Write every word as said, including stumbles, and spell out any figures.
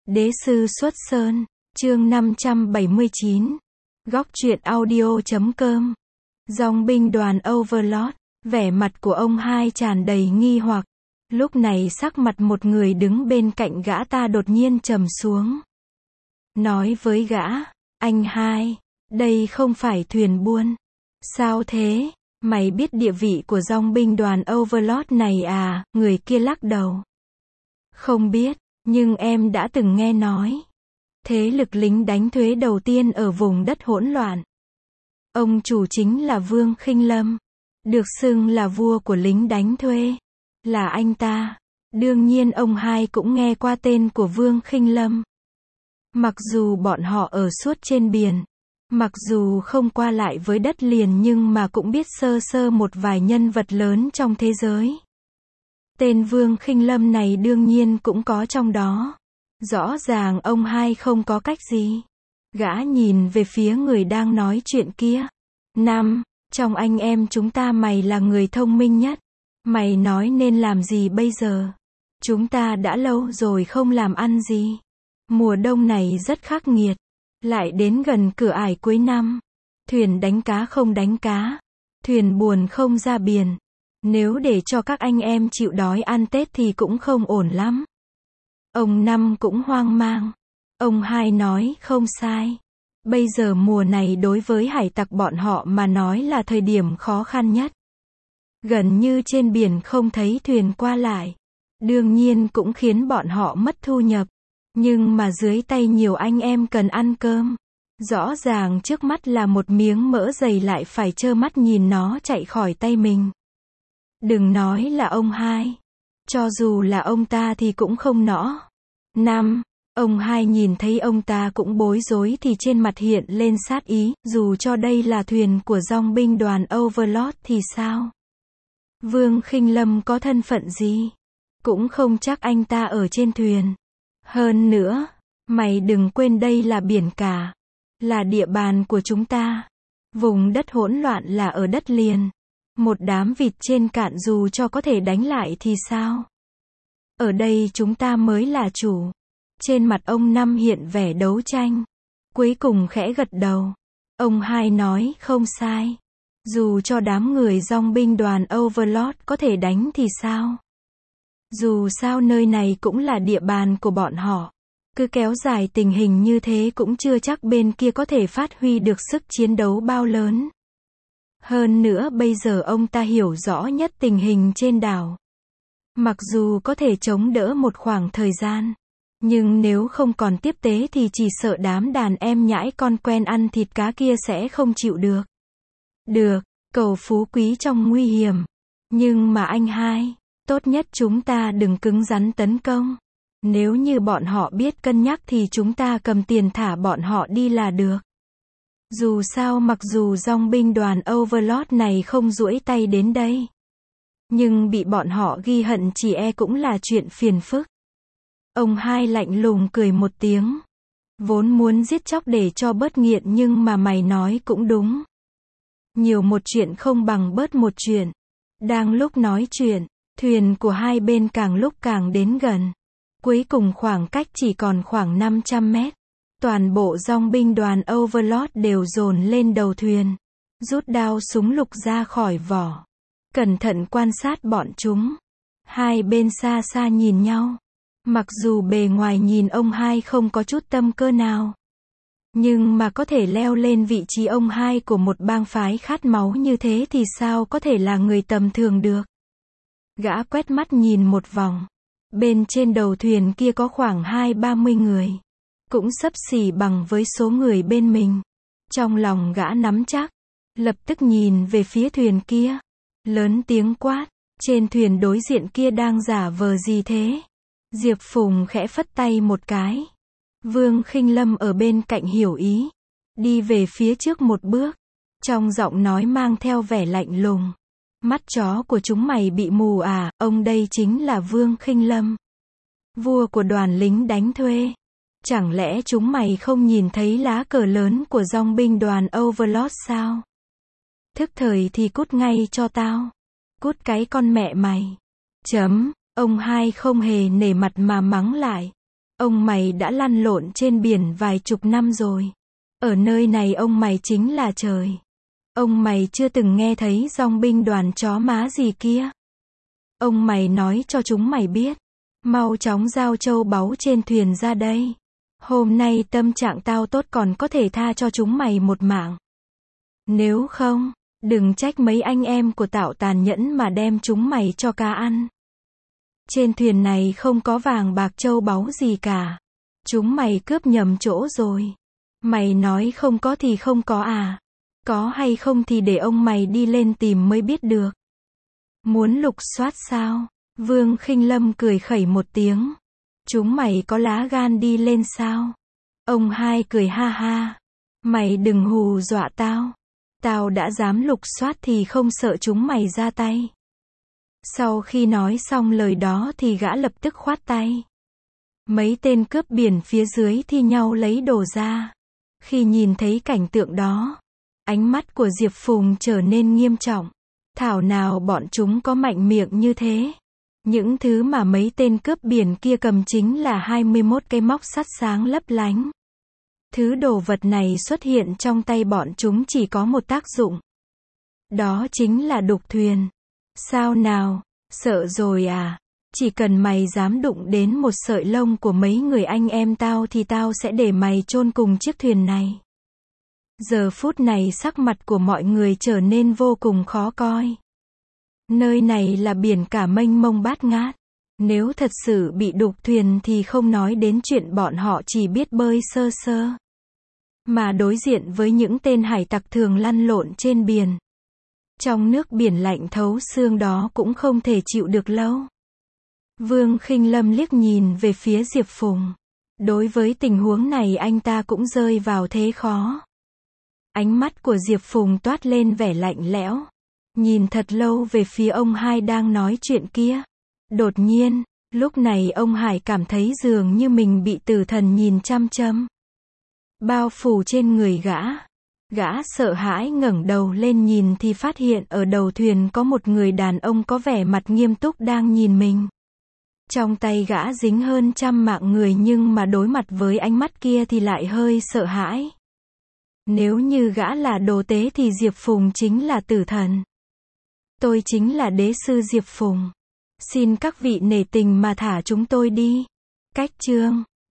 Đế sư xuất sơn, chương năm trăm bảy mươi chín. Góc truyện audio chấm com. Dòng binh đoàn Overlord, vẻ mặt của ông hai tràn đầy nghi hoặc. Lúc này sắc mặt một người đứng bên cạnh gã ta đột nhiên trầm xuống. Nói với gã, anh hai, đây không phải thuyền buôn. Sao thế? Mày biết địa vị của dòng binh đoàn Overlord này à? Người kia lắc đầu. Không biết, nhưng em đã từng nghe nói. Thế lực lính đánh thuê đầu tiên ở vùng đất hỗn loạn. Ông chủ chính là Vương Khinh Lâm, được xưng là vua của lính đánh thuê. Là anh ta. Đương nhiên ông hai cũng nghe qua tên của Vương Khinh Lâm. Mặc dù bọn họ ở suốt trên biển, mặc dù không qua lại với đất liền nhưng mà cũng biết sơ sơ một vài nhân vật lớn trong thế giới. Tên Vương Khinh Lâm này đương nhiên cũng có trong đó. Rõ ràng ông hai không có cách gì. Gã nhìn về phía người đang nói chuyện kia. Năm, trong anh em chúng ta mày là người thông minh nhất. Mày nói nên làm gì bây giờ? Chúng ta đã lâu rồi không làm ăn gì. Mùa đông này rất khắc nghiệt. Lại đến gần cửa ải cuối năm. Thuyền đánh cá không đánh cá. Thuyền buồn không ra biển. Nếu để cho các anh em chịu đói ăn Tết thì cũng không ổn lắm. Ông Năm cũng hoang mang. Ông Hai nói không sai. Bây giờ mùa này đối với hải tặc bọn họ mà nói là thời điểm khó khăn nhất. Gần như trên biển không thấy thuyền qua lại. Đương nhiên cũng khiến bọn họ mất thu nhập. Nhưng mà dưới tay nhiều anh em cần ăn cơm. Rõ ràng trước mắt là một miếng mỡ dày lại phải trơ mắt nhìn nó chạy khỏi tay mình. Đừng nói là ông Hai. Cho dù là ông ta thì cũng không nõ. Năm, ông Hai nhìn thấy ông ta cũng bối rối thì trên mặt hiện lên sát ý, dù cho đây là thuyền của dòng binh đoàn Overlord thì sao? Vương Khinh Lâm có thân phận gì? Cũng không chắc anh ta ở trên thuyền. Hơn nữa, mày đừng quên đây là biển cả. Là địa bàn của chúng ta. Vùng đất hỗn loạn là ở đất liền. Một đám vịt trên cạn dù cho có thể đánh lại thì sao? Ở đây chúng ta mới là chủ. Trên mặt ông Năm hiện vẻ đấu tranh. Cuối cùng khẽ gật đầu. Ông Hai nói không sai. Dù cho đám người dòng binh đoàn Overlord có thể đánh thì sao? Dù sao nơi này cũng là địa bàn của bọn họ. Cứ kéo dài tình hình như thế cũng chưa chắc bên kia có thể phát huy được sức chiến đấu bao lớn. Hơn nữa bây giờ ông ta hiểu rõ nhất tình hình trên đảo. Mặc dù có thể chống đỡ một khoảng thời gian. Nhưng nếu không còn tiếp tế thì chỉ sợ đám đàn em nhãi con quen ăn thịt cá kia sẽ không chịu được. Được, cầu phú quý trong nguy hiểm. Nhưng mà anh hai, tốt nhất chúng ta đừng cứng rắn tấn công. Nếu như bọn họ biết cân nhắc thì chúng ta cầm tiền thả bọn họ đi là được. Dù sao mặc dù dòng binh đoàn Overlord này không duỗi tay đến đây. Nhưng bị bọn họ ghi hận chỉ e cũng là chuyện phiền phức. Ông Hai lạnh lùng cười một tiếng. Vốn muốn giết chóc để cho bớt nghiện nhưng mà mày nói cũng đúng. Nhiều một chuyện không bằng bớt một chuyện. Đang lúc nói chuyện, thuyền của hai bên càng lúc càng đến gần. Cuối cùng khoảng cách chỉ còn khoảng năm trăm mét. Toàn bộ dòng binh đoàn Overlord đều dồn lên đầu thuyền. Rút đao súng lục ra khỏi vỏ. Cẩn thận quan sát bọn chúng. Hai bên xa xa nhìn nhau. Mặc dù bề ngoài nhìn ông hai không có chút tâm cơ nào. Nhưng mà có thể leo lên vị trí ông hai của một bang phái khát máu như thế thì sao có thể là người tầm thường được. Gã quét mắt nhìn một vòng. Bên trên đầu thuyền kia có khoảng hai ba mươi người. Cũng xấp xỉ bằng với số người bên mình. Trong lòng gã nắm chắc. Lập tức nhìn về phía thuyền kia. Lớn tiếng quát. Trên thuyền đối diện kia đang giả vờ gì thế? Diệp Phùng khẽ phất tay một cái. Vương Khinh Lâm ở bên cạnh hiểu ý. Đi về phía trước một bước. Trong giọng nói mang theo vẻ lạnh lùng. Mắt chó của chúng mày bị mù à? Ông đây chính là Vương Khinh Lâm. Vua của đoàn lính đánh thuê. Chẳng lẽ chúng mày không nhìn thấy lá cờ lớn của dòng binh đoàn Overlord sao? Thức thời thì cút ngay cho tao. Cút cái con mẹ mày. Chấm. Ông hai không hề nể mặt mà mắng lại. Ông mày đã lăn lộn trên biển vài chục năm rồi. Ở nơi này ông mày chính là trời. Ông mày chưa từng nghe thấy dong binh đoàn chó má gì kia. Ông mày nói cho chúng mày biết. Mau chóng giao châu báu trên thuyền ra đây. Hôm nay tâm trạng tao tốt còn có thể tha cho chúng mày một mạng. Nếu không, đừng trách mấy anh em của tao tàn nhẫn mà đem chúng mày cho cá ăn. Trên thuyền này không có vàng bạc châu báu gì cả. Chúng mày cướp nhầm chỗ rồi. Mày nói không có thì không có à? Có hay không thì để ông mày đi lên tìm mới biết được. Muốn lục soát sao? Vương Khinh Lâm cười khẩy một tiếng. Chúng mày có lá gan đi lên sao? Ông hai cười ha ha. Mày đừng hù dọa tao. Tao đã dám lục soát thì không sợ chúng mày ra tay. Sau khi nói xong lời đó thì gã lập tức khoát tay. Mấy tên cướp biển phía dưới thi nhau lấy đồ ra. Khi nhìn thấy cảnh tượng đó, ánh mắt của Diệp Phùng trở nên nghiêm trọng. Thảo nào bọn chúng có mạnh miệng như thế. Những thứ mà mấy tên cướp biển kia cầm chính là hai mươi mốt cái móc sắt sáng lấp lánh. Thứ đồ vật này xuất hiện trong tay bọn chúng chỉ có một tác dụng. Đó chính là đục thuyền. Sao nào, sợ rồi à? Chỉ cần mày dám đụng đến một sợi lông của mấy người anh em tao thì tao sẽ để mày chôn cùng chiếc thuyền này. Giờ phút này sắc mặt của mọi người trở nên vô cùng khó coi. Nơi này là biển cả mênh mông bát ngát. Nếu thật sự bị đục thuyền thì không nói đến chuyện bọn họ chỉ biết bơi sơ sơ. Mà đối diện với những tên hải tặc thường lăn lộn trên biển. Trong nước biển lạnh thấu xương đó cũng không thể chịu được lâu. Vương Khinh Lâm liếc nhìn về phía Diệp Phùng. Đối với tình huống này anh ta cũng rơi vào thế khó. Ánh mắt của Diệp Phùng toát lên vẻ lạnh lẽo. Nhìn thật lâu về phía ông hai đang nói chuyện kia. Đột nhiên, lúc này ông Hải cảm thấy dường như mình bị tử thần nhìn chăm chăm. Bao phủ trên người gã. Gã sợ hãi ngẩng đầu lên nhìn thì phát hiện ở đầu thuyền có một người đàn ông có vẻ mặt nghiêm túc đang nhìn mình. Trong tay gã dính hơn trăm mạng người nhưng mà đối mặt với ánh mắt kia thì lại hơi sợ hãi. Nếu như gã là đồ tế thì Diệp Phùng chính là tử thần. Tôi chính là đế sư Diệp Phùng. Xin các vị nể tình mà thả chúng tôi đi. Cách chương